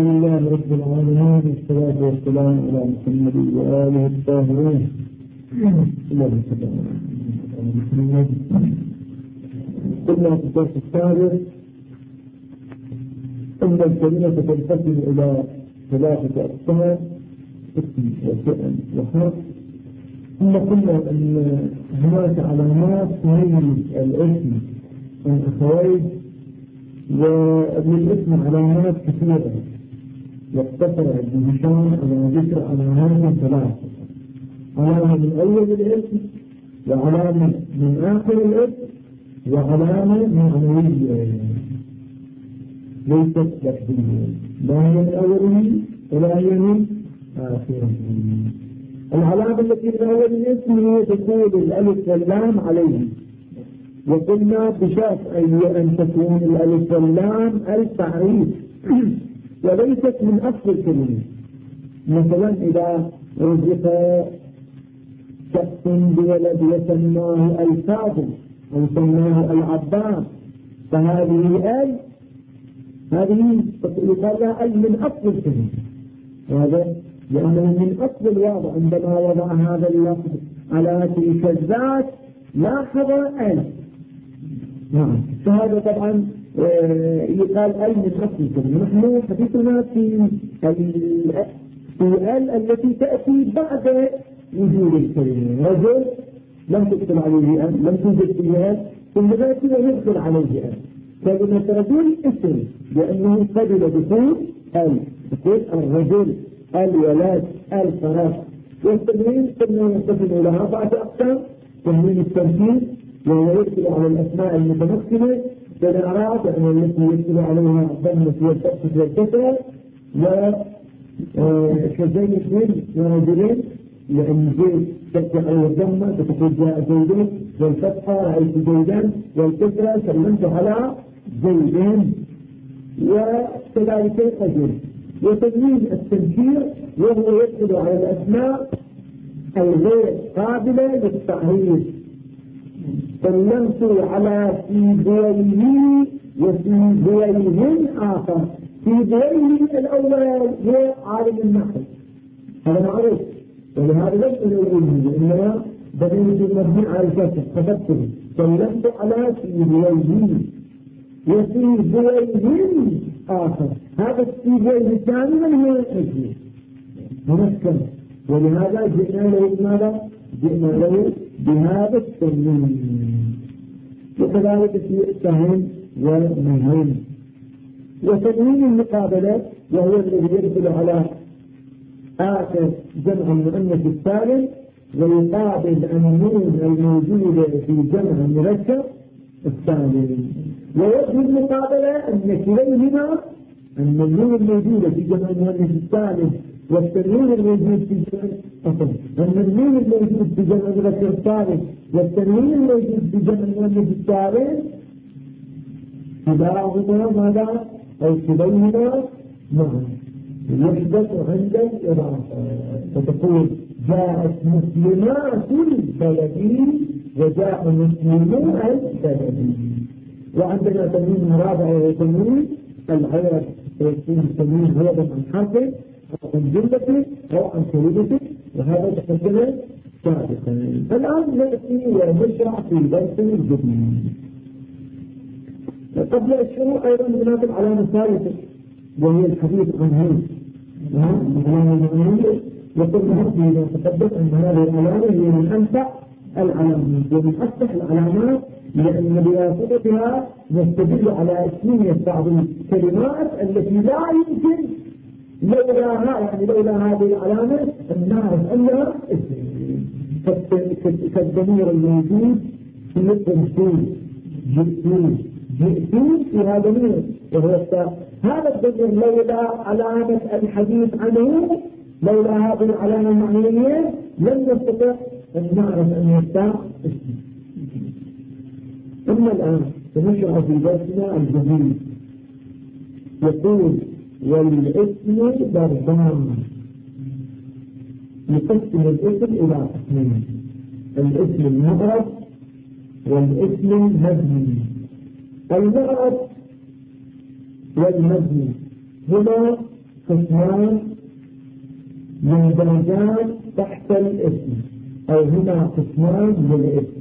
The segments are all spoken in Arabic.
لله رب العالمين والصلاة والسلام على محمد وآله الطاهرين. قلنا في الدرس السابق أن الكلمة تنقسم إلى ثلاثة أقسام: اسم وفعل وحرف. ثم قلنا أن هناك علامات تميز الاسم عن أخويه، وللاسم علامات كثيرة يقتصر ابن هشام على ذكر علامات ثلاثة: علامة من أول الاسم، وعلامة من آخر الاسم، وعلامة معنوية ليست لفظية، لا هي من أوله ولا هي من آخره. العلامة التي من أول الاسم هي تكون الألف واللام عليه، وقلنا بشرط أن تكون الألف واللام التعريف وليست من أصل الكلمة. مثلا إذا رزق شخص بولد وسماه الفاضل أو سماه العباس، فهذه هذه يقال لها من أصل الكلمة، وهذا لأنه من أصل الوضع. عندما وضع هذا اللفظ على تلك الذات لاحظ نعم، فهذا طبعا يقال من أصل الكلمة. نحن حديثنا في التي تأتي بعد وجود الكلمة. رجل لم تدخل عليه لم توجد فيها، ثم نأتي ويدخل عليه كلمة رجل اسم لأنه قبل دخول تقول الرجل، الولد، الفرس. والتنوين قلنا ينقسم إلى 4 أقسام: تنوين التمثيل وهو يدخل على الأسماء المتمثلة بالأعراب، يعني التي يدخل عليها الضمة والفتح والكسرة، وكزين اثنين ورجلين، لأن زيد تدخل على الضمة فتقول جاء زيدين، والفتحة رأيت زيدان، والكسرة سلمت على زيدين، وكذلك الرجل. وتنوين التنكير وهو يدخل على الأسماء الغير قابلة للتعريف: سلمت على سيبويه وسيبويه آخر. سيبويه الأول هو عالم النحو، هذا معروف، ولهذا لم أقوله، إنما بدأت المبني على الكسر كتبته: سلمت على سيبويه وسيبويه آخر. هذا السيبويه الثاني من هو الأجل منسكن، ولهذا جئنا له بماذا؟ جئنا له بهذا التنوين. وكذلك في السهم والنهين. وتنوين المقابلة وهو الذي يدخل على آخر جمع المؤنث السالم ويقابل النون الموجودة في جمع المذكر السالم. ووجه المقابلة أن كليهما، أن النون الموجودة في جمع المؤنث السالم والتنوين الموجود في جمع أن النون الموجود في جمع المذكر السالم والتنوين الموجود في جمع المؤنث السالم كلاهما ماذا؟ أو كليهما معا يحدث عند الإضافة، فتقول جاءت مسلمات البلد وجاء مسلمون البلد. وعندنا تنوين رابع وهو تنوين العوض، فيكون التنوين عوضا عن حرف أو عن جملة أو عن كلمة، وهذا تقدم سابقا. الآن نأتي ونشرع في درس جديد. قبل الشروع أيضا هناك العلامة الثالثة وهي الحديث عنها. العلامة المعنوية وقلنا فيما تقدم أن هذه العلامة هي من أنفع العلامات ومن أصح العلامات، لأن بواسطتها نستدل على اسمية بعض الكلمات التي لا يمكن لولا هذه العلامة أن نعرف أنها اسم، كالضمير الموجود في الرسول جئتون في هذا الضمير وهو التاء. هذا الضمير لولا علامة الحديث عنه، لولا هذه العلامة المعنوية لم نستطع أن نعرف أن التاء اسم. أما الآن سنشرع في درسنا الجديد. يقول: والاسم ضربان. نقسم الاسم إلى قسمين: الاسم المعرب والاسم المبني. المعرب والمبني هما قسمان مندرجان تحت الاسم، أو هما قسمان للاسم.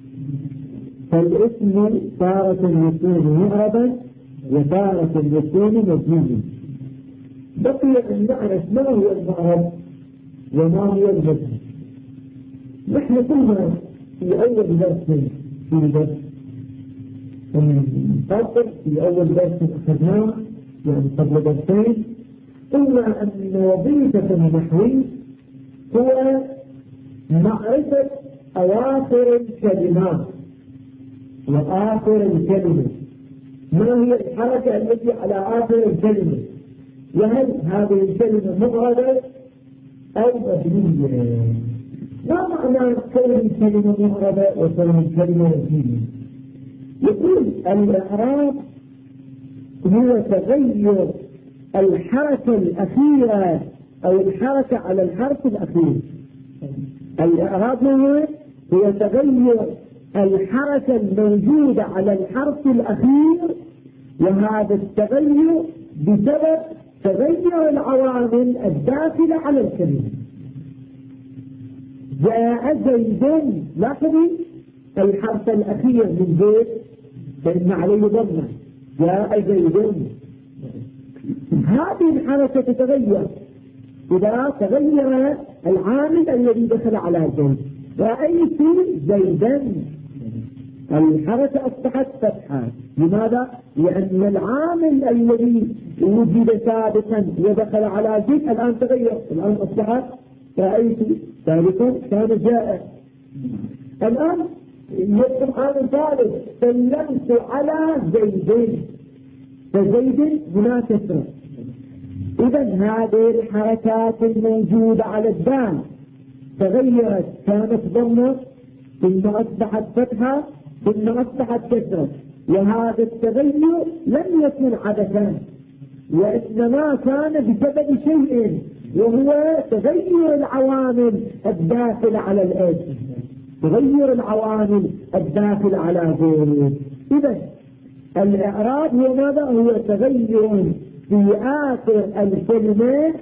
فالاسم تارة يكون معربا وتارة يكون مبنيا. بقي أن نعرف ما هو المعرب وما هو المبني. نحن قلنا في أول درس في أول درس أخذناه يعني قبل درسين، قلنا أن وظيفة النحوي هو معرفة أواخر الكلمات وآخر الكلمة، ما هي الحركة التي على آخر الكلمة، وهل هذه الكلمة مفردة أو مبنية. ما معنى كون الكلمة مفردة وكون الكلمة مبنية؟ يقول الإعراب هو تغير الحركة الأخيرة أو الحركة على الحرف الأخير. الإعراب هو تغير الحركة الموجودة على الحرف الأخير، وهذا التغير بسبب تغير العوامل الداخلة على الكلمة. جاء زيد، لاحظوا الحرف الأخير من زيد فإن عليه ضمة، جاء زيد. هذه الحركة تتغير إذا تغير العامل الذي دخل على زيد. رأيت زيدا، الحركة أصبحت فتحة. لماذا؟ لأن العامل الذي وجد سابقا ودخل على زيد الآن تغير، الآن أصبحت رأيت، ثالثا كان جاء. الآن يدخل عامل ثالث، سلمت على زيد، فزيد هنا كسرة. إذا هذه الحركات الموجودة على الدال تغيرت، كانت ضمة ثم أصبحت فتحة ثم أصبحت كسرة، وهذا التغير لم يكن عبثا وإنما كان بسبب شيء، وهو تغير العوامل الداخل على الاسم، تغير العوامل الداخل على زيد. إذا الإعراب هو ماذا؟ هو تغير في آخر الكلمة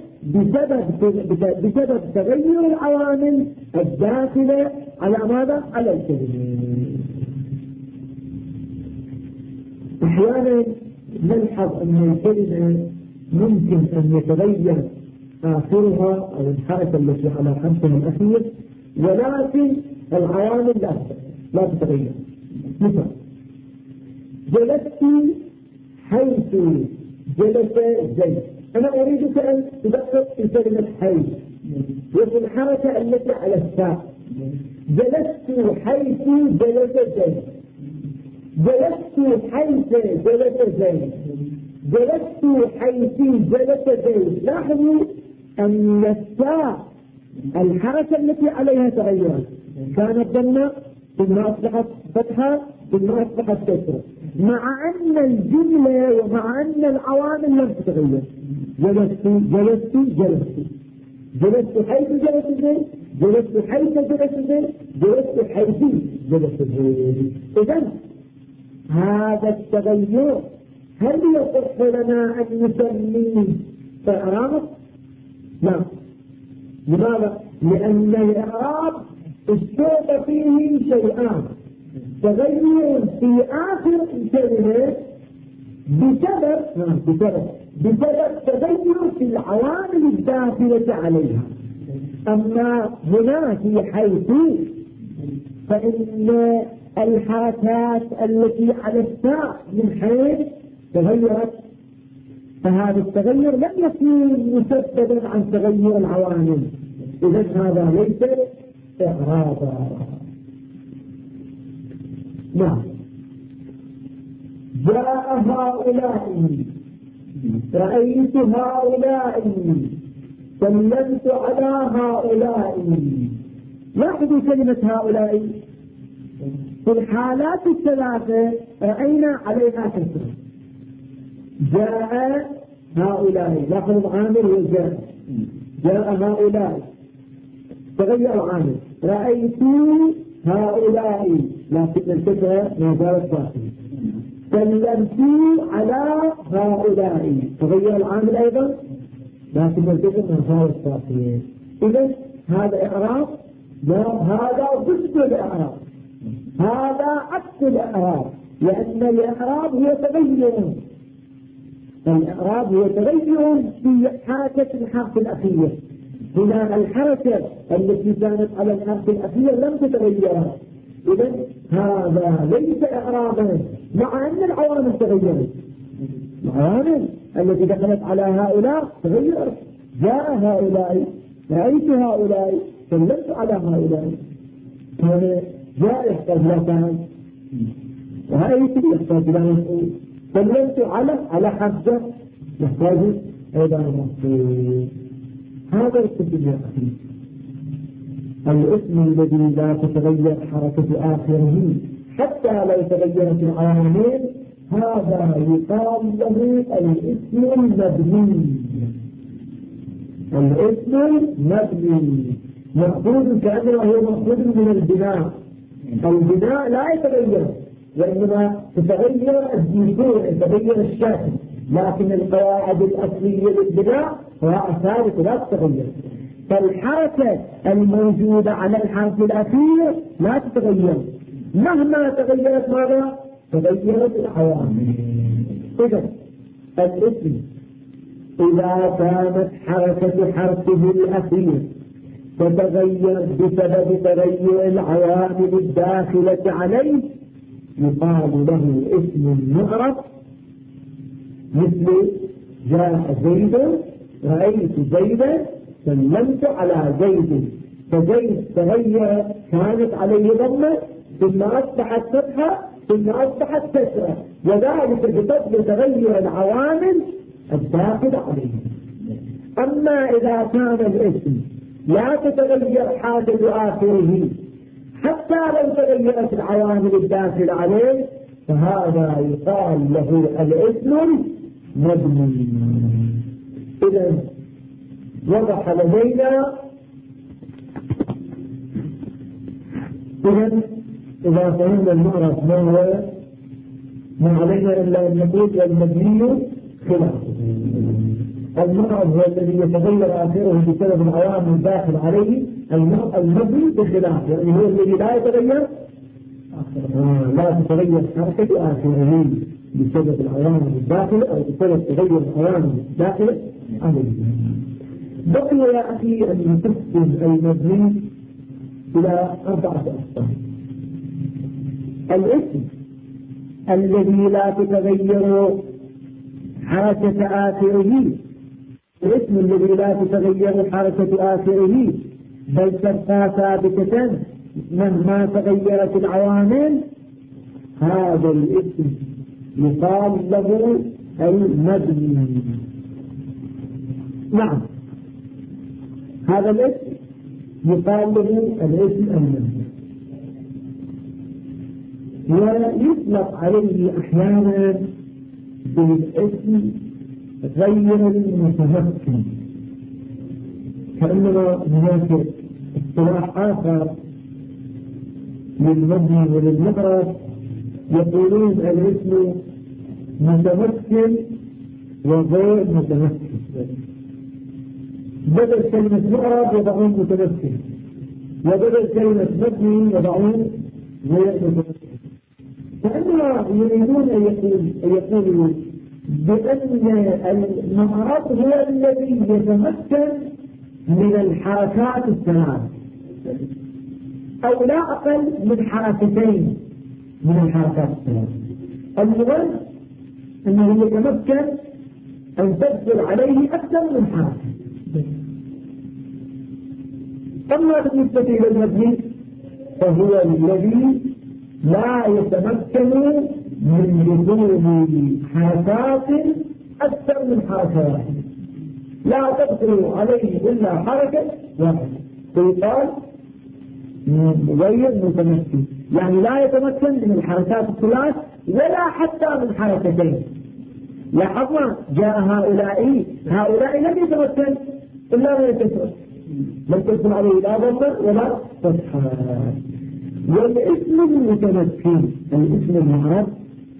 بسبب تغير العوامل الداخلة على ماذا؟ على الكلمة. أحيانا نلحظ أن الكلمة ممكن أن يتغير آخرها أو الحركة التي على حرفها الأخير، ولكن العوامل لا تتغير. مثلا جلست حيث جلس زيد، أنا أريدك أن تدقق في كلمة حيث وفي الحركة التي على الساق. جلست حيث جلس زيد، جلست حيث جلس زيد، جلست حيث جلس زيد. لاحظوا أن الساق الحركة التي عليها تغيرت، كانت ضمة ثم أصبحت فتحة ثم أصبحت كسرة، مع أن الجملة ومع أن العوامل لم تتغير. جلست جلست جلست، جلست حيث جلس زيد، جلست حيث جلس زيد، جلست حيث جلس زيد. إذن هذا التغير هل يصح لنا أن نسميه إعراب؟ لا. لماذا؟ لأن الإعراب اشترط فيه شيئان: تغير في آخر الكلمة بسبب تغير في العوامل الداخلة عليها. أما هنا في حيث فإن الحركات التي على الساق من حيث تغيرت، فهذا التغير لم يكن مسببا عن تغير العوامل. إذن هذا ليس إعرابا. نعم. جاء هؤلاء، رأيت هؤلاء، سلمت على هؤلاء. لاحظوا كلمة هؤلاء في الحالات الثلاثة رأينا عليها كسرة. جاء هؤلاء، لاحظوا العامل وجاء، جاء هؤلاء تغير العامل. رأيت هؤلاء لكن الكسرة ما زالت باقية. سلمت على هؤلاء تغير العامل أيضا لكن الجزم من هذا التأخير. إذا هذا إعراب؟ لا، هذا ضد الإعراب، هذا عكس الإعراب، لأن الإعراب هو تغير، الإعراب هو تغير في حركة الحرف الأخير. هنا الحركة التي كانت على الحرف الأخير لم تتغير، إذا هذا ليس إعرابا، مع أن العوامل تغيرت، العوامل التي دخلت على هؤلاء تغيرت، جاء هؤلاء، رأيت هؤلاء، سلمت على هؤلاء، كان جاء يحتاج لا كان، رأيت يحتاج لا مسؤول، سلمت على حفظة يحتاج إلى مسؤول. هذا التسجيل الاسم الذي لا تتغير حركة آخره حتى لو تغيرت العوامل، هذا يقال له الاسم المبني. الاسم المبني مأخوذ كأنه هو مأخوذ من البناء. البناء لا يتغير، وإنما تتغير الديكور، يتغير الشكل، لكن القواعد الأصلية للبناء هي ثابتة لا تتغير. فالحركة الموجودة على الحرف الأخير لا تتغير، مهما تغيرت ماذا؟ تغيرت العوامل. إذا الاسم إذا كانت حركة حرفه الأخير تتغير بسبب تغير العوامل الداخلة عليه، يقال له اسم معرب، مثل جاء زيد، رأيت زيدا، سلمت على زيد، فزيد تغير، كانت عليه ضمة ثم أصبحت فتحة ثم أصبحت كسرة، وذلك بسبب تغير العوامل الداخلة عليه. أما إذا كان الاسم لا تتغير حالة آخره حتى لو تغيرت العوامل الداخلة عليه، فهذا يقال له الاسم مبني. إذا وضح لدينا. إذا فهمنا المعرف ما هو، ما علينا إلا أن نقول المبني خلافه. المعرف هو الذي يتغير آخره بسبب العوامل الداخل عليه، المبني بخلافه، يعني هو الذي لا يتغير، لا تتغير حركة آخره بسبب العوامل الداخلة أو بسبب تغير العوامل الداخلة عليه. بقي يا أخي أن نقسم المبني إلى 4 أقسام. الاسم الذي لا تتغير حركة آخره، الاسم الذي لا تتغير حركة آخره بل تبقى ثابتة مهما تغيرت العوامل، هذا الاسم يقال له المبني. نعم، هذا الاسم يقال له الاسم المبني، ويطلق عليه أحيانا بالاسم غير المتمكن، كأنما هناك اصطلاح آخر للمبني وللمعرف يقولون الاسم متمكن وغير متمكن، بدل كلمة معرف يضعون متمكن، وبدل كلمة مبني يضعون غير متمكن، كأنما يريدون أن يقولوا بأن المعرف هو الذي يتمكن من الحركات الثلاث أو لا أقل من حركتين من الحركات الثلاث. المهم أنه يتمكن أن تدخل عليه أكثر من حركة. أما بالنسبة إلى المبني فهو الذي لا يتمكن من لزوم حركات أكثر من حركة واحدة، لا تدخل عليه إلا حركة واحدة، فيقال غير متمكن، يعني لا يتمكن من الحركات الثلاث ولا حتى من حركتين. لاحظنا جاء هؤلاء لم يتمكن إلا من الكسرة، لم تدخل عليه لا ضمة ولا فتحة. والاسم المتمكن، الاسم المعرب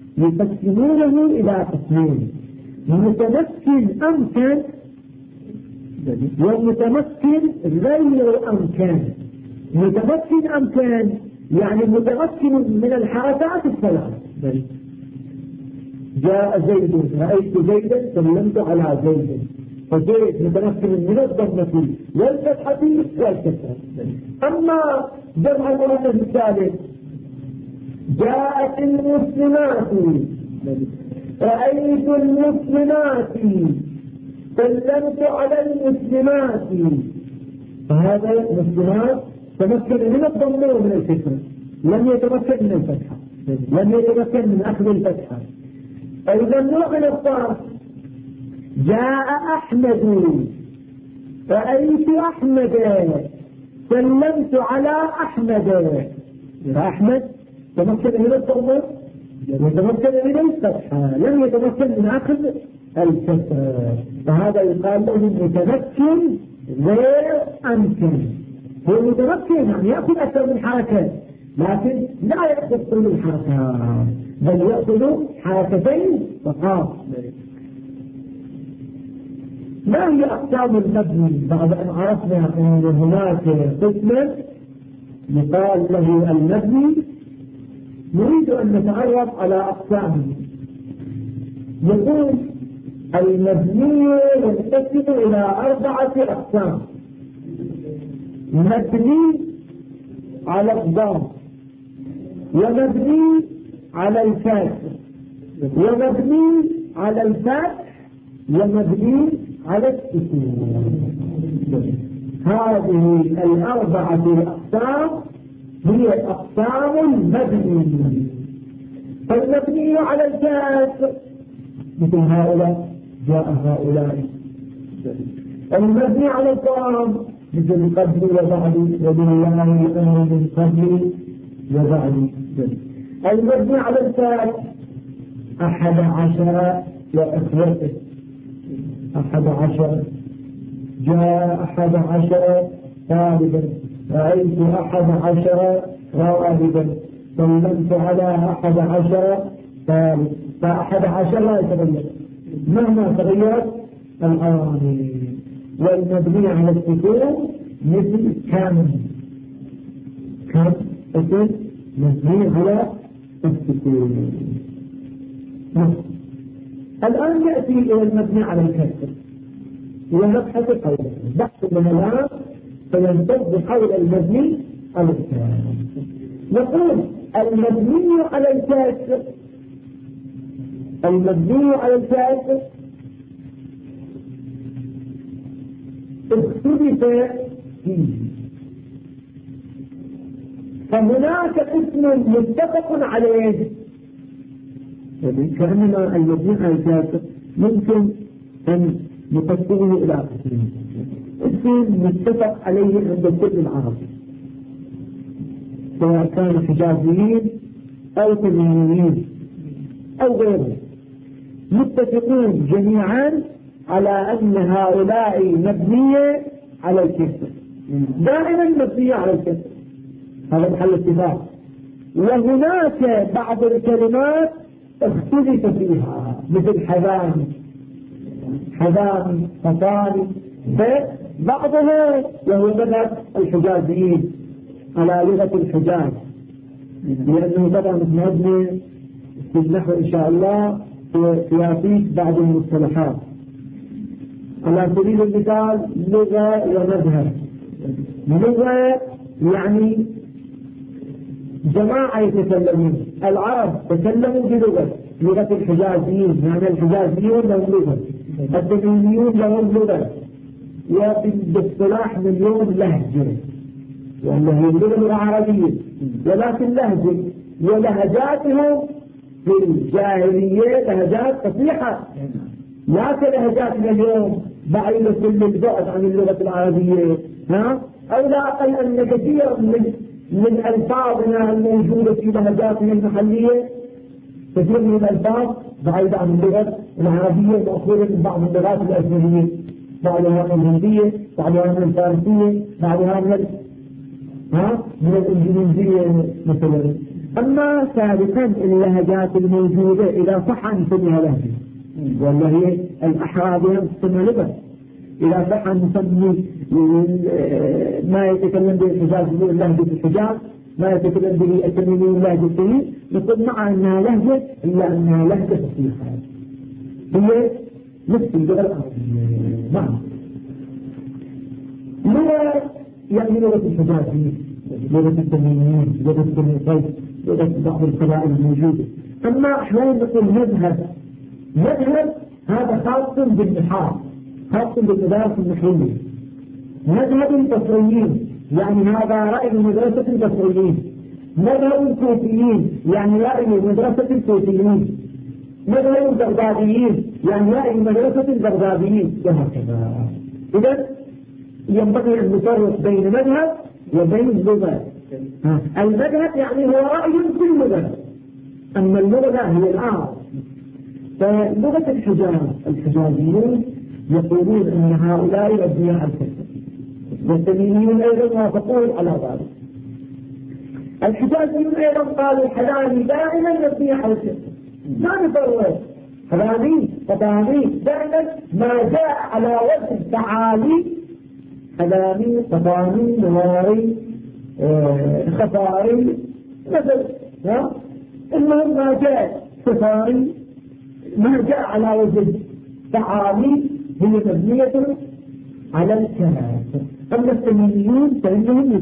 يقسمونه إلى قسمين: متمكن أمكن والمتمكن غير أمكان. متمكن أمكان يعني متمكن من الحركات الثلاث. جاء زيد رأيت زيدا سلمت على زيد، فزيد متمكن من الضمة والفتحة والكسرة. أما جمع المؤنث الثالث جاءت المسلمات رأيت المسلمات سلمت على المسلمات، فهذا المسلمات تمكن من الضمة ومن الكسرة، لم يتمكن من الفتحة، لم يتمكن من أخذ الفتحة. إذا نوع الأصفار جاء أحمد رأيت أحمد سلمت على أحمد، فأحمد تمكن من الضمة وتمكن من الفتحة، لم يتمكن من أخذ الكسرة، فهذا يقال له متمكن غير أمكن. هو متمكن يعني يأخذ أكثر من حركة، لكن لا يأخذ كل الحركات بل يأخذ حركتين فقط. ما هي أقسام المبني بعد أن عرفنا أن هناك قسم يقال له المبني؟ نريد أن نتعرف على أقسامه. يقول المبني ينقسم إلى 4 أقسام: مبني على الضم، ومبني على الكسر، ومبني على الفتح، ومبني على السكون. هذه 4 الأقسام هي أقسام المبني. فالمبني على الكسر مثل هؤلاء جاء هؤلاء. المبني على الضم مثل قبلي وبعدي وبالله الأمر من قبلي وبعدي. المبني على الفتح 11 وإخوته 11 جاء 11 طالبا رأيت 11 راهبا سلمت على 11 طالب. ف11 لا يتغير مهما تغيرت العوامل. والمبني على السكون مثل كم اسم مبني على السكون. الآن يأتي إلى المبني على الكسر ونبحث حوله. بحث من الآن فينتج حول المبني على الكسر. نقول المبني على الكسر، المبني على الكسر اختلف فيه، فهناك اسم متفق عليه. كأنما المبني على الكسر ممكن أن نقسمه إلى قسمين: اسم متفق عليه عند كل العرب سواء كانوا حجازيين أو تميميين أو غيره، متفقون جميعا على أن هؤلاء مبنية على الكسر، دائما مبنية على الكسر، هذا محل اتفاق. وهناك بعض الكلمات اختلف فيها مثل حذان فطان، بعضها وهو مذهب الحجازيين على لغة الحجاز، لأنه طبعا مبني في النحو إن شاء الله في بعض المصطلحات. على سبيل المثال لغة ومذهب. لغة يعني جماعة يتكلمون، العرب تكلموا لغة الحجازيين، يعني الحجازيون لهم لغة، التميميون لهم لغة، وباصطلاح مليون لهجة، وأنه اللغة العربية، ولكن لهجة ولهجاتهم في الجاهلية لهجات فصيحة، لا كلهجاتنا اليوم بعيدة كل البعد عن اللغة العربية، أو لا أقل أن كثير من ألفاظنا الموجودة في لهجاتنا المحلية، كثير من الألفاظ بعيدة عن اللغة العربية مأخوذة من بعض اللغات الأجنبية، بعضها من الهندية، بعضها من الفارسية، بعضها من الإنجليزية مثلا. أما سابقا اللهجات الموجودة إذا صح أن نسميها لهجة، ولا هي الأحرى بها تسمى لغة، إذا صح نسمي ما يتكلم به الحجاز يقول لهجة الحجاز، ما يتكلم به التميميون لهجة التميم، نقول مع أنها لهجة إلا أنها لهجة فصيحة، هي نفس اللغة العربية. نعم. لغة يعني لغة الحجازيين، لغة التميميين، لغة بني قيس، لغة بعض القبائل الموجودة. أما أحيانا نقول مذهب، مذهب هذا خاص بالبحار، خاص بالمدارس النحوية. مذهب البصريين يعني هذا رأي مدرسة البصريين. مذهب الكوفيين يعني رأي مدرسة الكوفيين. مذهب البغداديين يعني رأي مدرسة البغداديين، وهكذا. إذا ينبغي أن نفرق بين مذهب وبين لغة. المذهب يعني هو رأي في اللغة، أما اللغة هي الآن. فلغة الحجازيون يقولون أن هؤلاء الأبنياء على الكفر، والتميميون أيضا وافقون على ذلك. الحجازيون أيضا قالوا الحلالي دائما مبني على الكفر، ما نفرق حلالي طباني دائما ما جاء على وزن تعالي، حلالي طباني نواري خفاري مثل، المهم ما جاء سفاري ما جاء على وزن تعالي هي مبنية على الكلام. أما التميميون فإنهم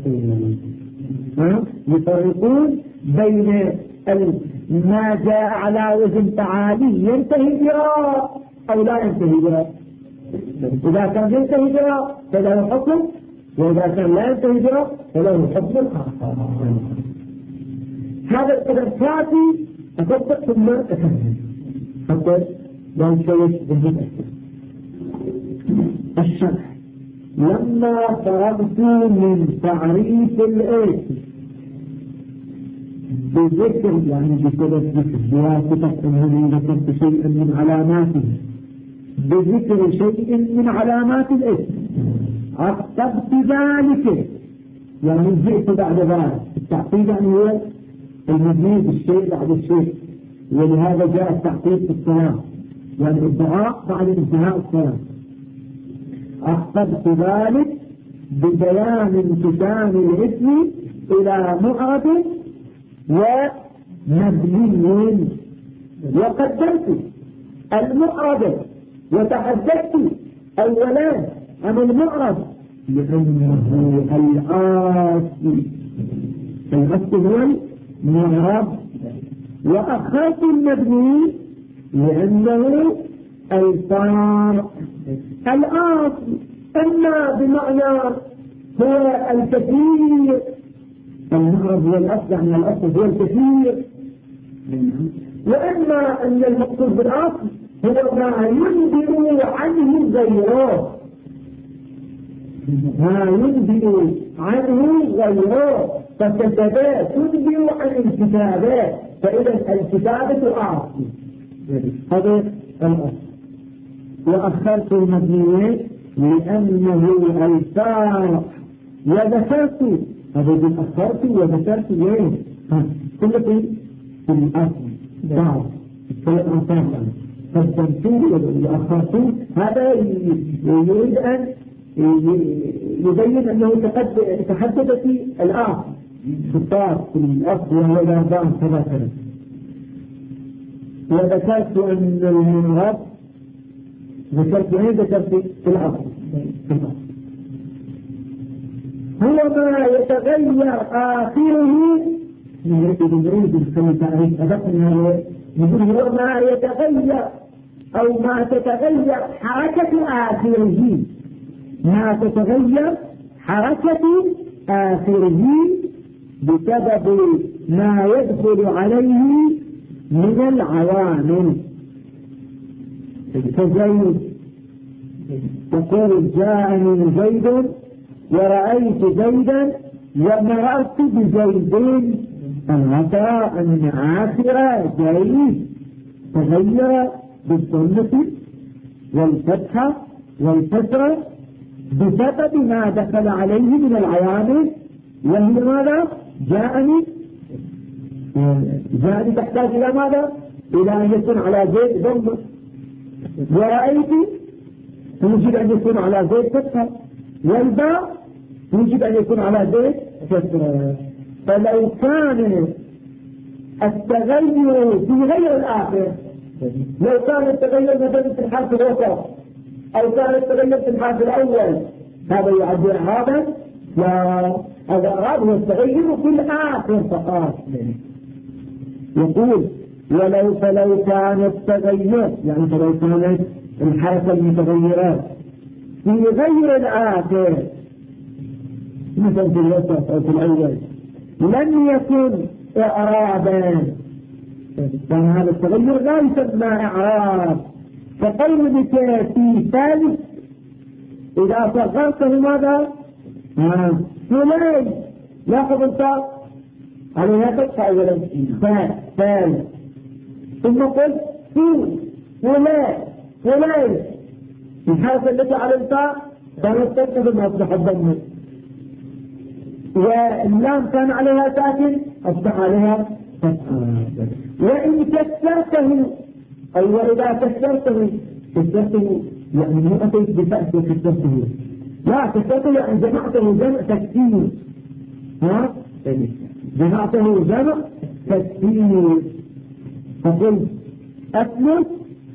يفرقون بين ما جاء على وزن تعالي ينتهي بها أو لا ينتهي بها. إذا كان ينتهي بها فله حكم، وإذا كان لا ينتهي بها فله حكم آخر. هذا القدر كافي أصدق ثم أكمل حتى لا يشوش بالنسبة. الشرح: لما فرغت من تعريف الآية بذكر، يعني بسبب ذكر بواسطة أنني ذكرت شيئا من علاماته، بذكر شيء من علامات الآية عقبت ذلك، يعني جئت بعد ذلك. التعقيد يعني هو المبني بالشيء بعد الشيء، ولهذا جاء التعقيد في الصلاة، يعني الدعاء بعد انتهاء الصلاة. عقبت ذلك ببيان انقسام الاسم إلى معرب ومبني، وقدمت المعرب وتحدثت أولا عن المعرب لأنه الأصل هو المعرب، وأخرت المبني لأنه الفارق. الأصل أما بمعنى هو الكثير، المعرب هو الأصل يعني الأصل هو الكثير، وأما أن المقصود بالأصل هو ما ينبئ عنه غيره، ما ينبئ عنه غيره، فالكتابات تنبئ عن الكتابات، فإذا الكتابة أصل، هذا الأصل. وأخرت المبنيات لأنه الفارق، وذكرت هذا بالأخرت وذكرت ليه كل في الأصل بعض الكلام أنفاقا قدمتوا وأخرتوا. هذا يريد أن يبين أنه تحدث في الآخر خطاب في الأصل وهو الأربعة ثلاثة. وذكرت أن المنغب ذكرت أين ذكرت في الأصل هو ما يتغير آخره، نريد نسوي تعريف أدق من هذا، نقول هو ما يتغير أو ما تتغير حركة آخره، ما تتغير حركة آخره بسبب ما يدخل عليه من العوامل. كزيد تقول جاءني زيد ورأيت زيدا ومررت بزيدين، العطاء أن آخر زيد تغير بالضمة والفتحة والكسرة بسبب ما دخل عليه من العوامل، وهي ماذا؟ جاءني تحتاج إلى ماذا؟ إلى أن يكون على زيد ضمة. ورأيت يجب أن يكون على زيد فتحة، والباء يجب أن يكون على زيد كسرة. فلو كان التغير في غير الآخر، لو كان التغير مثلا في الحرف الوسط أو كان التغير في الحرف الأول، هذا يعد إعرابا؟ لا، هذا إعراب هو التغير في الآخر فقط. يقول فلو كان التغير، يعني فلو كانت الحركة المتغيرات في غير الآخر مثل في الوسط أو في الأول لم يكن إعرابا، كان هذا التغير لا يسمى إعراب. فقولك في ثالث إذا صغرته ماذا؟ فلان، لاحظ انت عليها فتحة أولا ثالث، ثم قلت فلان الحركة التي على الفاء كانت تكتب ما أصبح الضمة، واللام كان عليها ساكن أصبح عليها فتحة. وإن كسرته أو إذا كسرته يعني مو أتيت بفأس وكسرته، لا، كسرته يعني جمعته جمع تكسير، جمعته جمع تكسير. فقلت أثلث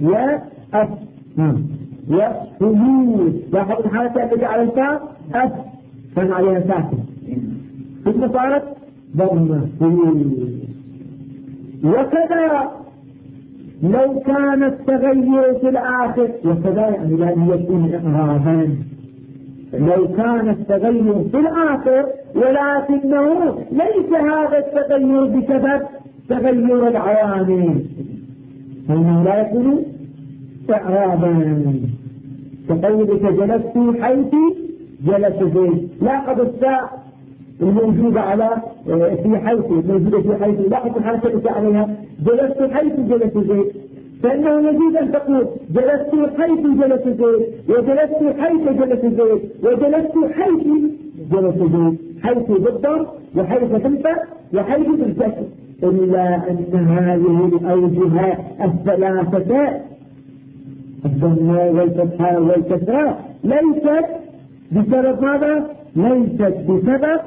وثلوث، لاحظ الحالة التي على الفاء كان عليها ساكن ثم صارت ضمة. وكذا لو كان التغير في الآخر، وكذا يعني لأنه يكون إعرابا، لو كان التغير في الآخر ولكنه ليس هذا التغير بسبب تغير العوامل، فإنه لا يكون إعرابا. كقولك جلست حيث جلس زيد، لاحظ الساء الموجودة على في حيث، الموجودة في حيث، لاحظ الحركة التي عليها جلست حيث جلس زيد، فإنه يجب أن تقول جلست حيث جلس زيد، وجلست حيث جلس زيد، وجلست حيث جلس زيد، حيث بالضم وحيث بالفتح وحيث بالكسر، إلا أن هذه الأوجه الثلاثة الضمة والفتحة والكسرة ليست بسبب ماذا؟ ليست بسبب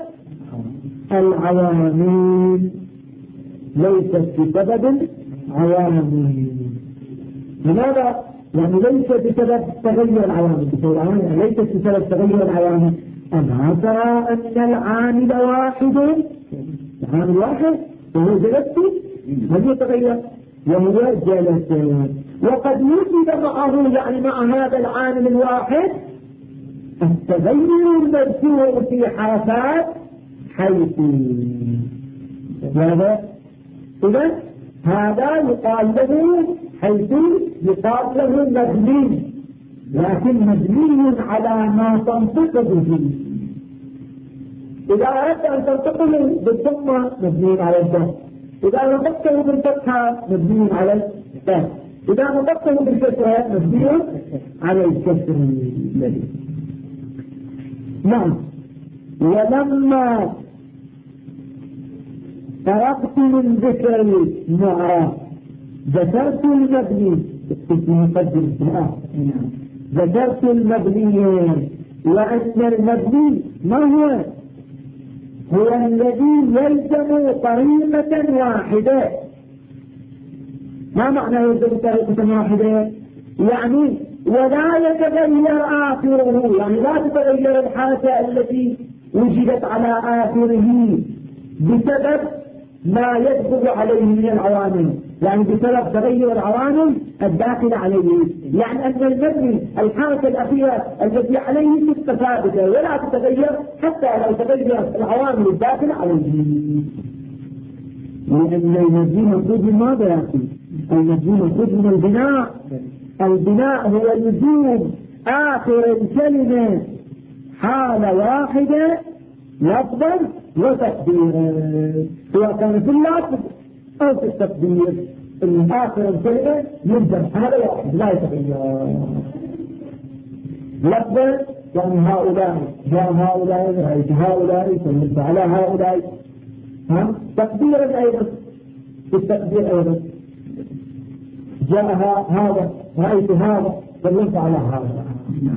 العوامل، ليست بسبب عوامل. لماذا؟ يعني ليست بسبب تغير العوامل، ليست بسبب تغير العوامل. أنا ترى أن العامل واحد، العامل واحد وهو جلست هل يتغير؟ وهو جلس. وقد وجد معه يعني مع هذا العامل الواحد التغير المذكور في حركات حيث. إذا هذا يقال له حيث يقال له مبني، لكن مبني على ما تنطق به. إذا أردت أن تنطقه بالضمة مبني على الضم، إذا نطقته بالفتحة مبني على الفتح، إذا نطقته بالكسرة مبني على الكسر. نعم. ولما فرقت من ذكر المعرب ذكرت المبني، ذكرت المبني، وأن المبني ما هو؟ هو الذي يلزم طريقة واحدة. ما معنى يلزم طريقة واحدة؟ يعني ولا يتغير آخره، يعني لا تتغير الحركة التي وجدت على آخره بسبب ما يدخل عليه من العوامل، يعني بسبب تغير العوامل الداخل عليه. يعني أن المبني الحركة الأخيرة التي عليه تبقى ثابتة ولا تتغير حتى لو تغيرت العوامل الداخل عليه. لأن المبني مفروض من ماذا يا أخي؟ المبني مفروض من البناء. البناء هو لزوم آخر الكلمة حالة واحدة لفظا وتقديرا، سواء كان في اللفظ أو في التقدير. آخر الكلمة يلزم هذا واحد لا يتغير. لفظا يعني هؤلاء، جاء هؤلاء، رأيت هؤلاء، سلمت على هؤلاء. تقديرا أيضا، في التقدير أيضا جاء هذا، رأيت هذا، سلمت على هذا.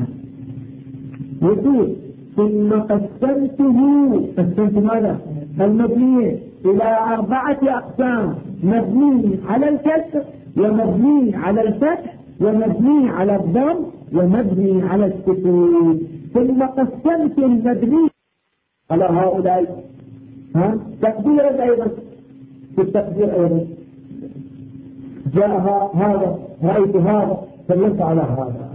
يقول ثم قسمت ماذا؟ المبني إلى 4 أقسام: مبني على الكسر، ومبني على الفتح، ومبني على الضم، ومبني على السكون. ثم قسمت المبني على هؤلاء تقديرا أيضا، في التقدير أيضا جاء هذا، رأيت هذا، سلمت على هذا.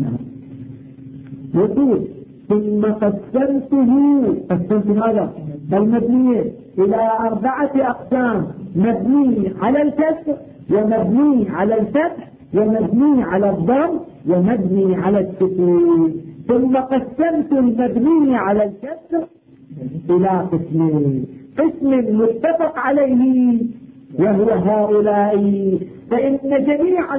يقول ثم قسمت هذا المبني إلى 4 أقسام: مبني على الكسر، ومبني على الفتح، ومبني على الضم، ومبني على السكون. ثم قسمت المبني على الكسر إلى قسمين: قسم متفق عليه وهو هؤلاء، فإن جميع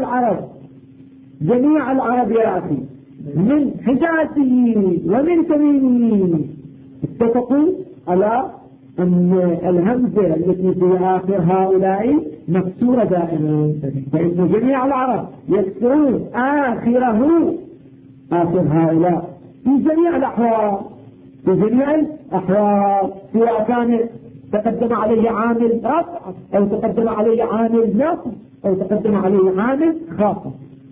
العرب يا أخي من حجازي ومن تميمي اتفقوا على أن الهمزة التي في آخر هؤلاء مكسورة دائما، فإن جميع العرب يكسرون آخر هؤلاء في جميع الأحوال، سواء كان تقدم عليه عامل رفع، أو تقدم عليه عامل نصب، أو تقدم عليه عامل خاصة.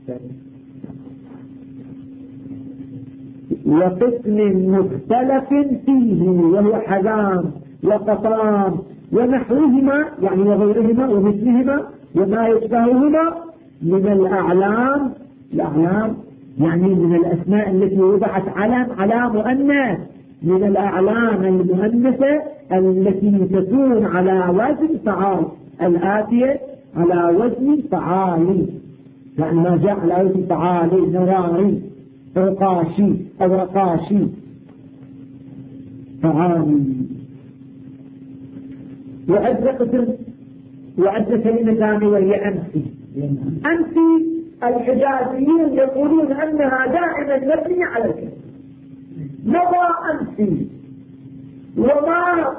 وقسم مختلف فيه وهو حزام وقطام ونحوهما، يعني وغيرهما ومثلهما وما يشبههما من الأعلام يعني من الأسماء التي وضعت على مؤنث، من الأعلام المؤنثة التي تكون على وزن فعال، الآتية على وزن فعال، يعني ما جاء على وزن فعال: نواري، رقاشي أو رقاشي، فعال. وعد كلمتان وهي أنفي. الحجازيين يقولون أنها دائما مبنية على الكسر. مضى أنفي وما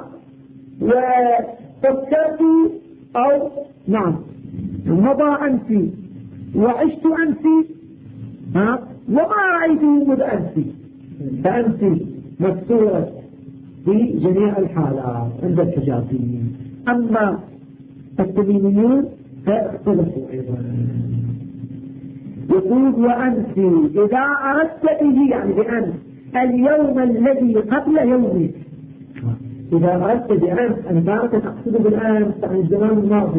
وفكرت أو مضى أنفي وعشت أنفي وما رأيته مذ أنفي، فأنفي مكسورة في جميع الحالات عند الحجازيين. أما التميميون فاختلفوا أيضا. يقول وأنفي إذا أردت به، يعني بأنف اليوم الذي قبل يومك. إذا أردت بأنف، أنا كانت أقصد بالأنف عن الزمان الماضي،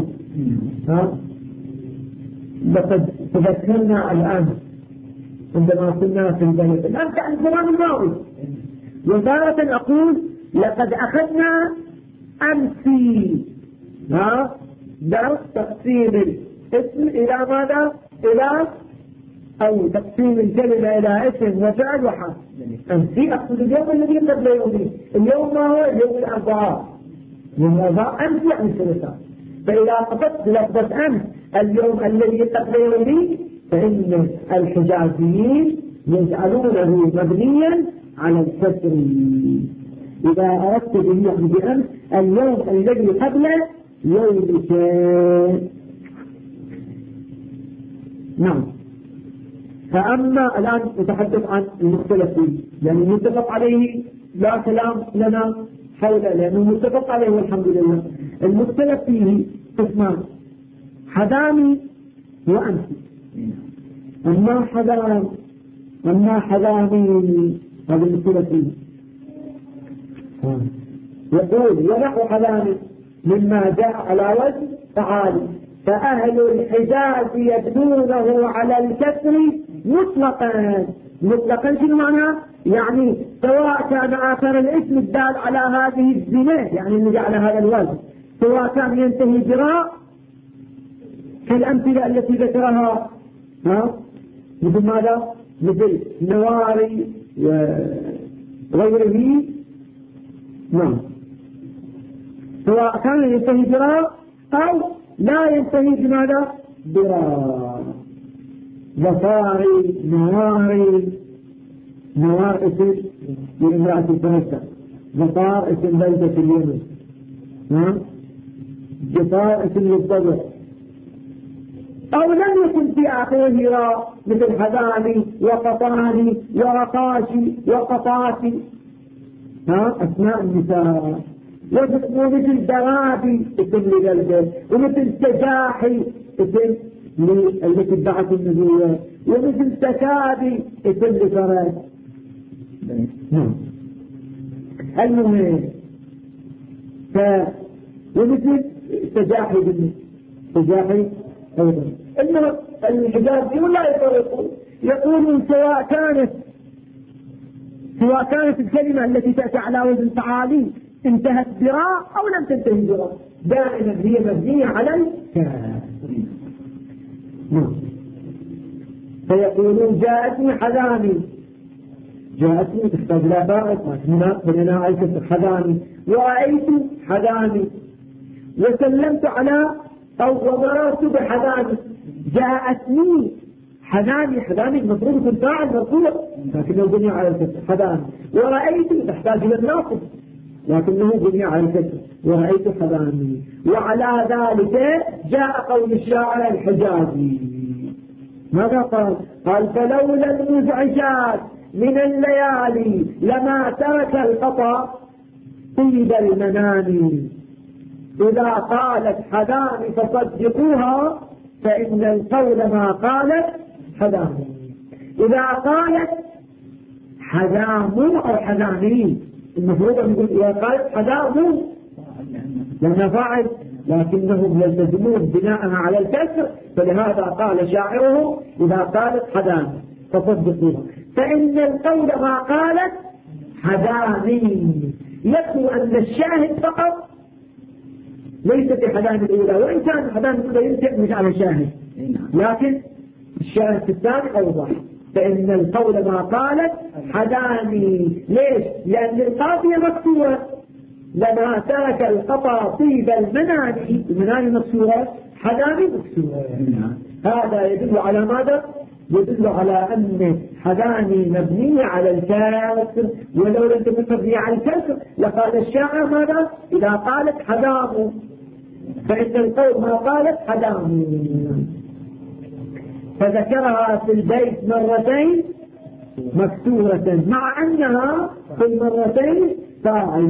لقد تذكرنا الآن عندما كنا في البيت، الأنف عن الزمان الماضي. وتارة أقول لقد أخذنا أمسي درس تقسيم الاسم إلى ماذا؟ إلى أو تقسيم الكلمة إلى اسم وفعل وحرف. أمسي أقصد اليوم الذي قبل يومي. اليوم ما هو؟ اليوم الأربعاء. يوم الأربعاء أمس يعني الثلاثاء. فإذا قصدت لفظة أمس اليوم الذي قبل يومي، فإن الحجازيين يجعلونه مبنيا على الكسر. إذا أردت به يعني بأمس اليوم الذي قبل يومك. فأما الآن نتحدث عن المختلفين، يعني المتفق عليه لا كلام لنا حوله، لأنه متفق عليه والحمد لله. المختلف فيه قسمان: حذامي وأنفي. أما حذامي هذا المختلفين. يقول ونحو حذامي مما جاء على وجه تعالي، فأهل الحجاز يبنونه على الكسر مطلقا شنو معنى؟ يعني سواء كان آخر الاسم الدال على هذه الزمة، يعني اللي على هذا الوزن، سواء كان ينتهي براء كالأمثلة التي ذكرها مثل ماذا؟ مثل نواري وغيره. سواء كان ينتهي براء أو لا ينتهي بماذا؟ براء. ظفاري، نوار اسم لامرأة تنسى، ظفار اسم بلدة اليمن، جفار اسم للضبع. أو لم يكن في آخره راء مثل حذامي وقطاني ورقاشي وقطاتي، أسماء النساء. ومثل درابي اسم لقلبه، ومثل سجاحي اسم التي ادعت النبوة، ومثل تكابي اسم لفرس. المهم ومثل سجاحي أيضا. الحجازيون لا يفرقون، يقولون سواء كانت الكلمة التي تأتي على وزن تعالي انتهت براء أو لم تنتهي براء، دائما هي مبنية على الكاف. فيقولون جاءتني حذامي، جاءتني تحتاج لا بائس بنينا على الكسر حذامي، ورأيت حذامي، وسلمت على أو ومررت بحذامي. جاءتني حذامي المفروض يكون فاعل مرفوع لكنه بني على الكسر حذامي. ورأيت تحتاج إلى الناصب لكنه بني على الكسر ورأيت حذامي. وعلى ذلك جاء قول الشاعر الحجازي ماذا قال فلولا المزعجات من الليالي لما ترك الخطأ طيب المنام. إذا قالت حذامي فصدقوها فإن القول ما قالت حذامي. إذا قالت حذام أو حذامي المفروض أن يقول إذا قالت حذام لأنها فاعل لكنهم يلتزمون بناءها على الكسر، فلهذا قال شاعره إذا قالت حذام فصدقوها فإن القول ما قالت حذامي. يكفي أن الشاهد فقط ليست حذام الأولى، وإن كان حذام الأولى يمسك على شاهد لكن الشاهد في الثاني أوضح. فإن القول ما قالت حذامي. ليش؟ لأن القافية مكسورة لما ترك الخطأ طيب المنام مكسورة حذامي مكسورة. هذا يدل على ماذا؟ يدل على أن حذامي مبنية على الكسر، ولو لم تكن مبنية على الكسر لقال الشاعر ماذا؟ إذا قالت حذام فإن القول ما قالت حذام. فذكرها في البيت مرتين مكسورة مع أنها في المرتين فاعل.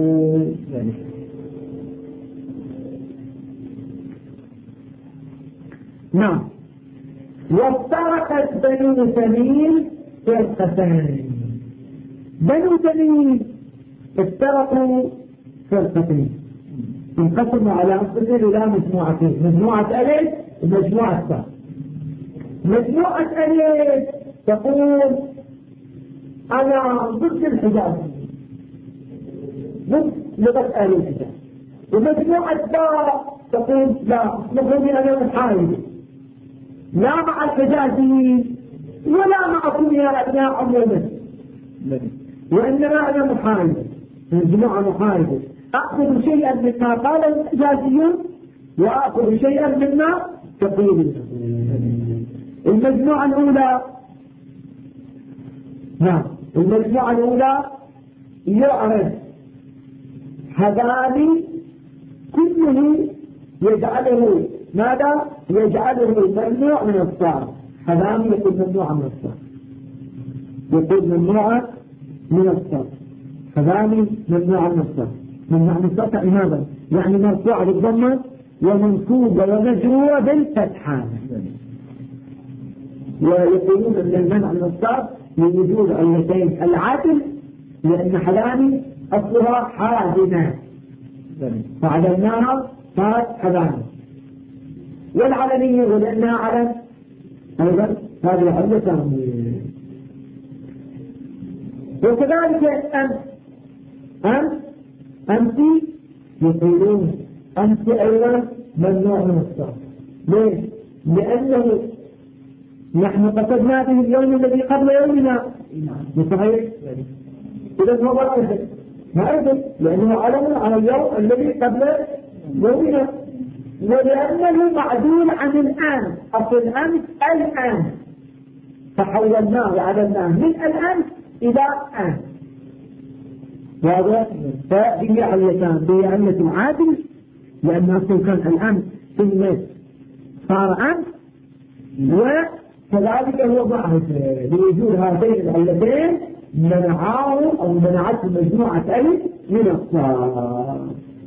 نعم. وافترقت بنو تميم فرقتين. بنو تميم افترقوا فرقتين انقسموا على أنفسهم إلى مجموعتين، مجموعة ألف ومجموعة باء. مجموعة ألف تقول أنا ضد الحجاز ضد لغة أهل الحجاز، ومجموعة باء تقول لا مفهومي أنا محايد لا مع الحجازيين ولا معكم يا أبناء عموما، وإنما أنا محايد مجموعة محايدة أخذ شيئا مما قال الحجازيون وأخذ شيئا مما تقول. المجموعة الأولى نعم المجموعة الأولى يعرف حذامي كله يجعله ماذا؟ يجعله ممنوع من الصرف. حذامي يكون ممنوع من الصرف، يكون ممنوع من الصرف. حذامي ممنوع من الصرف. ممنوع من الصرف يعني ماذا؟ يعني مرفوع بالضمة ومنصوبة ومجروة بالفتحة. ويقولون أن المنع من الصرف لوجود علتين: العدل لأن حذامي أصلها حازمة فعدلناها صارت حذامي، والعلنية ولأنها علن أيضا هذه علة ثانية. وكذلك أنت يقولون أنت أيضا ممنوع من الصرف. ليش؟ لأنه نحن قصدنا به اليوم الذي قبل يومنا صحيح؟ إذا هو ما أيضا لأنه علم على اليوم الذي قبل يومنا، ولأنه معدول عن الآن. أصل الأمس الآن فحولناه وعدلناه من الآن إلى آن. واضح؟ فهي علتان: هي علة العادل لأن أصل كان الآن ثم صار أمس، كذلك هو ضعف لوجود هاتين العلتين منعاه أو منعته مجموعة ألف من الصار.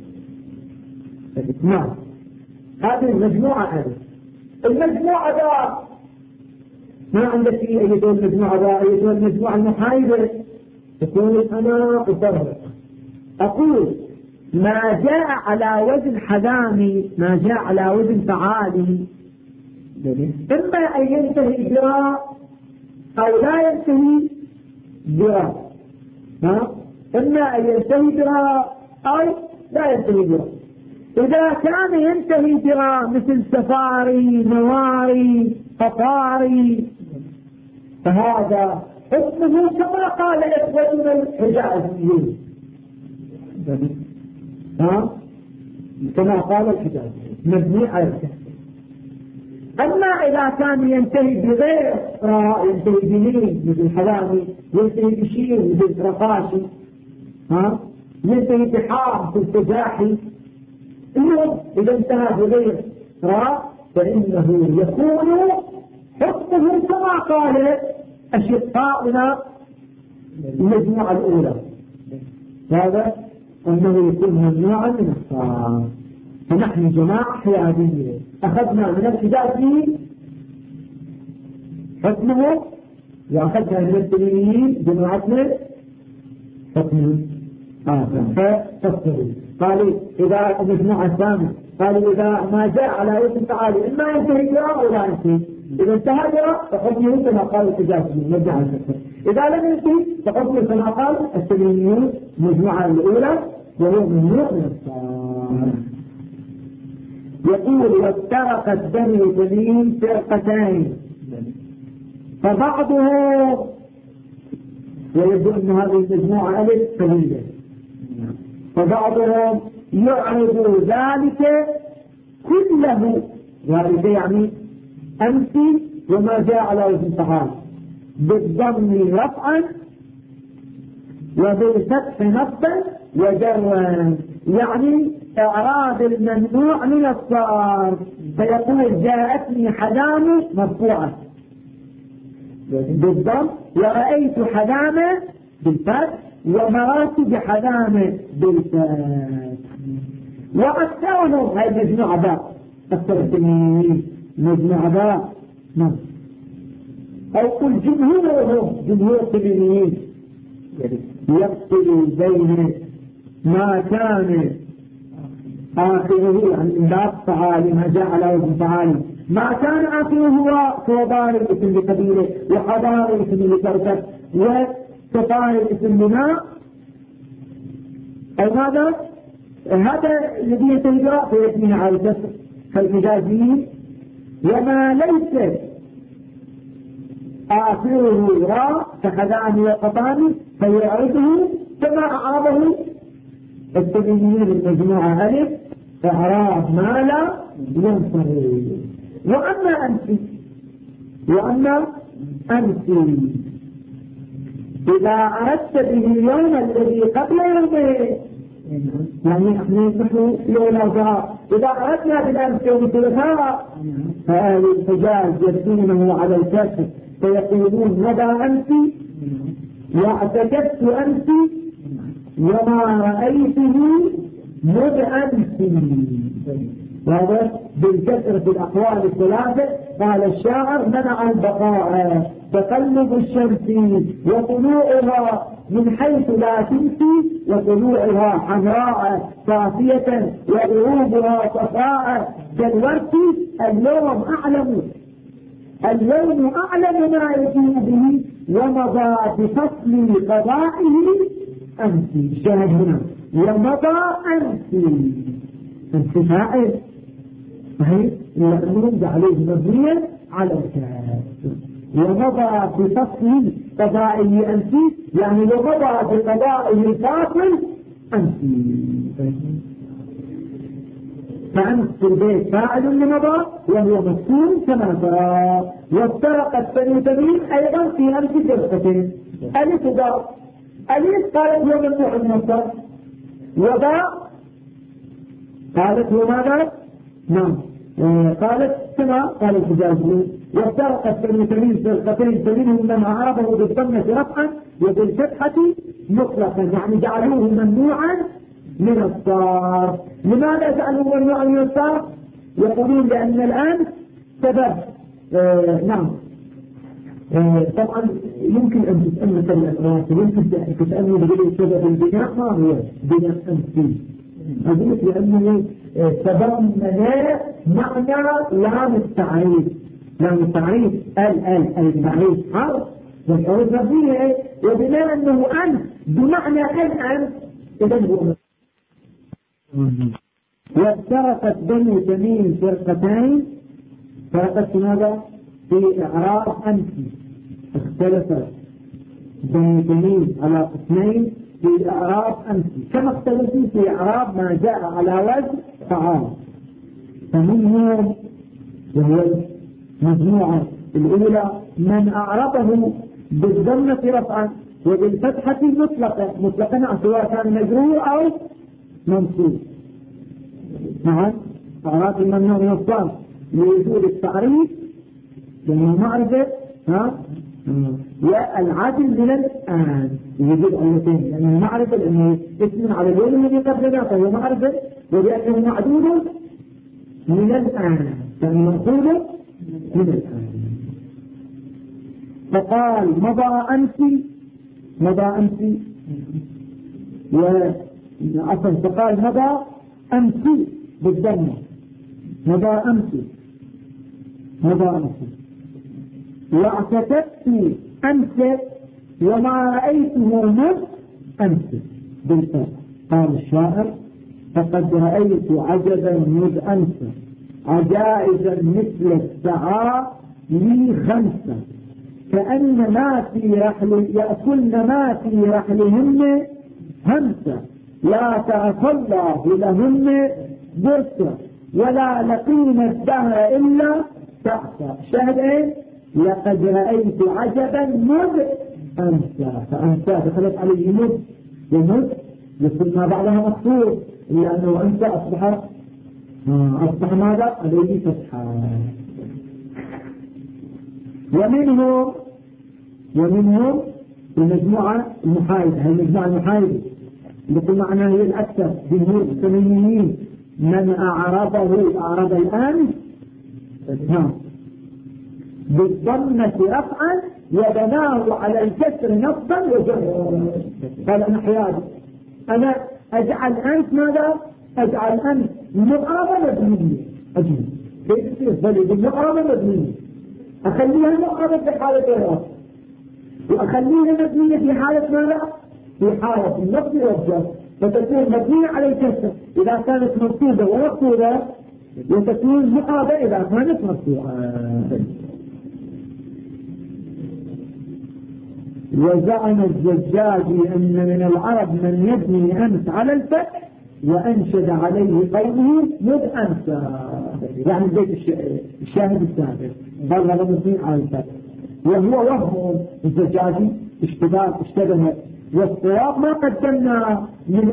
نعم هذه المجموعة ألف. المجموعة ذا ما عندك فيه أيضا المجموعة ذا أيضا المجموعة المحايدة تقول أنا أفرق أقول ما جاء على وزن حذامي ما جاء على وزن فعالي إما أن ينتهي جراء أو لا ينتهي جراء، إما أن ينتهي جراء أو لا ينتهي جراء. إذا كان ينتهي جراء مثل سفاري نواري قطاري فهذا حكمه كما قال إخوتنا الحجازيين، كما قال الحجازيين مبني على الكسر. أما إذا كان ينتهي بغير راء ينتهي بمين مثل حلامي ينتهي بشيء مثل رقاشي ينتهي بحار في التجاحي إذا انتهى بغير راء فإنه يكون حكمه كما قال أشقاؤنا المجموعة الأولى، هذا أنه يكون ممنوعا من الصار. فنحن جماعة حيادية أخذنا من الحجازي حكمه وأخذنا من التميميين جماعتنا حكمه فتصروا. قالوا إذا المجموعة الثانية قالوا إذا ما جاء على وزن تعالي إما ينتهي جراء أو لا ينتهي. إذا انتهى جراء فحكمه كما قال الحجازي مجموعة الثانية. إذا لم ينتهي فحكمه كما قال التميميين المجموعة الأولى وهو ممنوع من الصار. يقول وافترقت بني تميم فرقتين فبعضهم ويبدو أن هذه المجموعة ألف قليلة فبعضهم يعرض ذلك كله، ذلك يعني أمس وما جاء على وزن فعال بالضم رفعا وبالفتح نصبا وجرا، يعني إعراض الممنوع من الصار. فيقول جاءتني حدامة مرفوعة بالضم ورأيت حدامة بالفتح ومرات بحدامة بالفتح. وأكثرهم هاي مجموعة باء أكثر التميمين مجموعة باء أو قل جمهور التميمين يفصل بين ما كان آخره يعني من باب فعالي ما جاء على وزن فعالي ما كان آخره هو صوبان الاسم لقبيله وحضار الاسم لتركه وكفار الاسم لماء أو هذا الذي يتجرأ فيثني على الكسر كالمجازين. وما ليس آخره راء كحذان وقطان فيعرضه كما أعرضه التميمين المجموعة ألف إعراب ما لا ينصرف. وأما أمسي إذا أردت به اليوم الذي قبل يومه يعني نحن لولا ظهر إذا أردنا بالأمس يوم الثلاثاء فأهل الحجاز يبدونه على الكسر فيقولون مدى أمسي واعتكدت أمسي وما رأيته مذ أمسي. وهذا بالكسر في الأقوال الثلاثة. قال الشاعر منع البقاء تقلب الشمس وطلوعها من حيث لا تمسي وطلوعها حمراء صافية وغروبها صفاء كالورد. اللون أعلم ما يجيء به ومضى بفصل قضائه أمسي. الشاهد هنا ومضى أمسي فاعل صحيح يرد عليه مبنيا على الكسر. ومضى بفصل قضائه أمسي يعني ومضى بقضائه الفاصل أمسي. فأمس في البيت فاعل لمضى وهو مفهوم كما ترى. وافترقت بني تميم أيضا في أمس فرقتين ألف وباء. ألف قالت هو ممنوع النصر وباء قالت هو ماذا؟ نعم قالت كما قال الحجازي وافترقت بنو تميم فرقتين فمنهم من أعربه بالضمة رفعا وبالفتحة مطلقا، يعني جعلوه ممنوعا من الصرف. لماذا جعلوه ممنوعا من الصرف؟ يقولون لأن الآن سبب نعم. طبعا يمكن أن تسأل مثل الأسراف، يمكن تسألني بغير سبب البناء ما هو بناء أمثيل. أقول لأنه تضمن معنى لام التعريف. لام التعريف التعريف حرف والحروف مبنية، وبما أنه أنت بمعنى أنت إذن هو. وافترقت بنو تميم فرقتين، فرقت ماذا؟ في إعراب أنفي. اختلفت بنو تميم على قسمين في إعراب أنفي، كما اختلفوا في إعراب ما جاء على وجه فعال. فمنهم وهو المجموعة الأولى من أعربه بالضمة رفعا وبالفتحة مطلقا سواء كان مجرور أو منصوب. نعم، أعراب الممنوع من الصرف لوجود التعريف لأنه معرفة والعدل من الآن يجب علتين، لأنه معرفة لأنه اسم على اليوم الذي قبلنا فهو معرفة، ولأنه معدود من الآن فإنه مأخوذ من الآن. فقال مضى أنسي وأصل فقال مضى أنسي بالضمة، مضى أنسي واعتقدت أمس وما رأيته مذ أمس بالفعل. قال الشاعر فقد رأيت عجبا مذ أمس عجائزا مثل السعى لي خمسة كأن ما في رحل يأكلن ما في رحلهن همسة لا ترك الله لهن برسة ولا لقين الدهر إلا تحت. شاهد ايه؟ لقد رأيت عجبا مذ أمسى، فأمسى دخلت عليه مذ، ومذ يصل ما بعدها مكسور إلا أنه أمسى أصبح ماذا؟ عليه فتحة. ومنهم المجموعة المحايدة، هي المجموعة المحايدة لكل معناه هي الأكثر جمهور السنيين من أعرض الآن بالضمة رفعا وبناه على الكسر نصبا وجرا. قال أنا حيادي، أنا أجعل أنت ماذا؟ أجعل أنت مقربة مبنية، أجل كيف تصير بل مقربة مبنية، أخليها مقربة في حالة الرفع وأخليها مبنية في حالة ماذا؟ في حالة النصب والجر، فتكون مبنية على الكسر إذا كانت منصوبة ومقصودة، وتكون مقربة إذا كانت مرفوعة. وزعم الزجاجي أن من العرب من يبني أمس على الفتح وأنشد عليه قوله مذ أمسى، يعني بيت الشاهد السابق قال هذا مبني على الفتح، وهو وهم الزجاجي اشتبه. والصواب ما قدمنا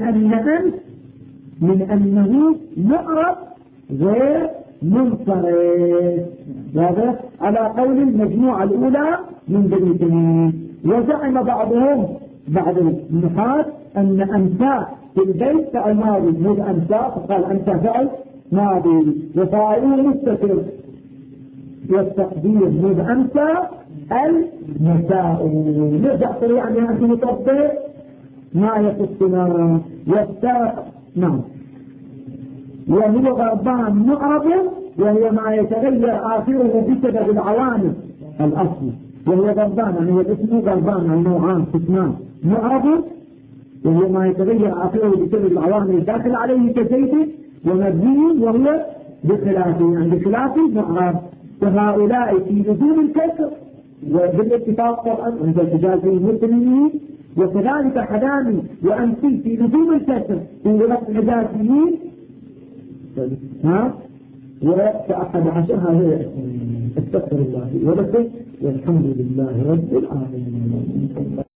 من أنه معرب غير منصرف، هذا على قول المجموعة الأولى من بني تميم. وزعم بعض النحاة أن أمسى في البيت فعل ماضي مذ أمسى، فقال أمسى فعل ماضي وفاعله مستتر، والتقدير مذ أمسى المساء. نرجع سريعا يعني نطبق ما يخصنا. نعم. وهو غربان معرض وهي ما يتغير آخره بسبب العوامل الأصل، وهو غربان يعني هو الاسم غربان النوعان قسمان، معرض وهو ما يتغير آخره بسبب العوامل الداخل عليه كزيت، ومبني وهو بخلافه يعني بخلاف معرض. فهؤلاء في لزوم الكسر وبالاتفاق طبعا عند التجاز المسلمين، وكذلك حدامي وأمثل في لزوم الكسر في لغة الحجازيين وكأحد عشرها هي استغفر الله ولكم والحمد لله رب العالمين.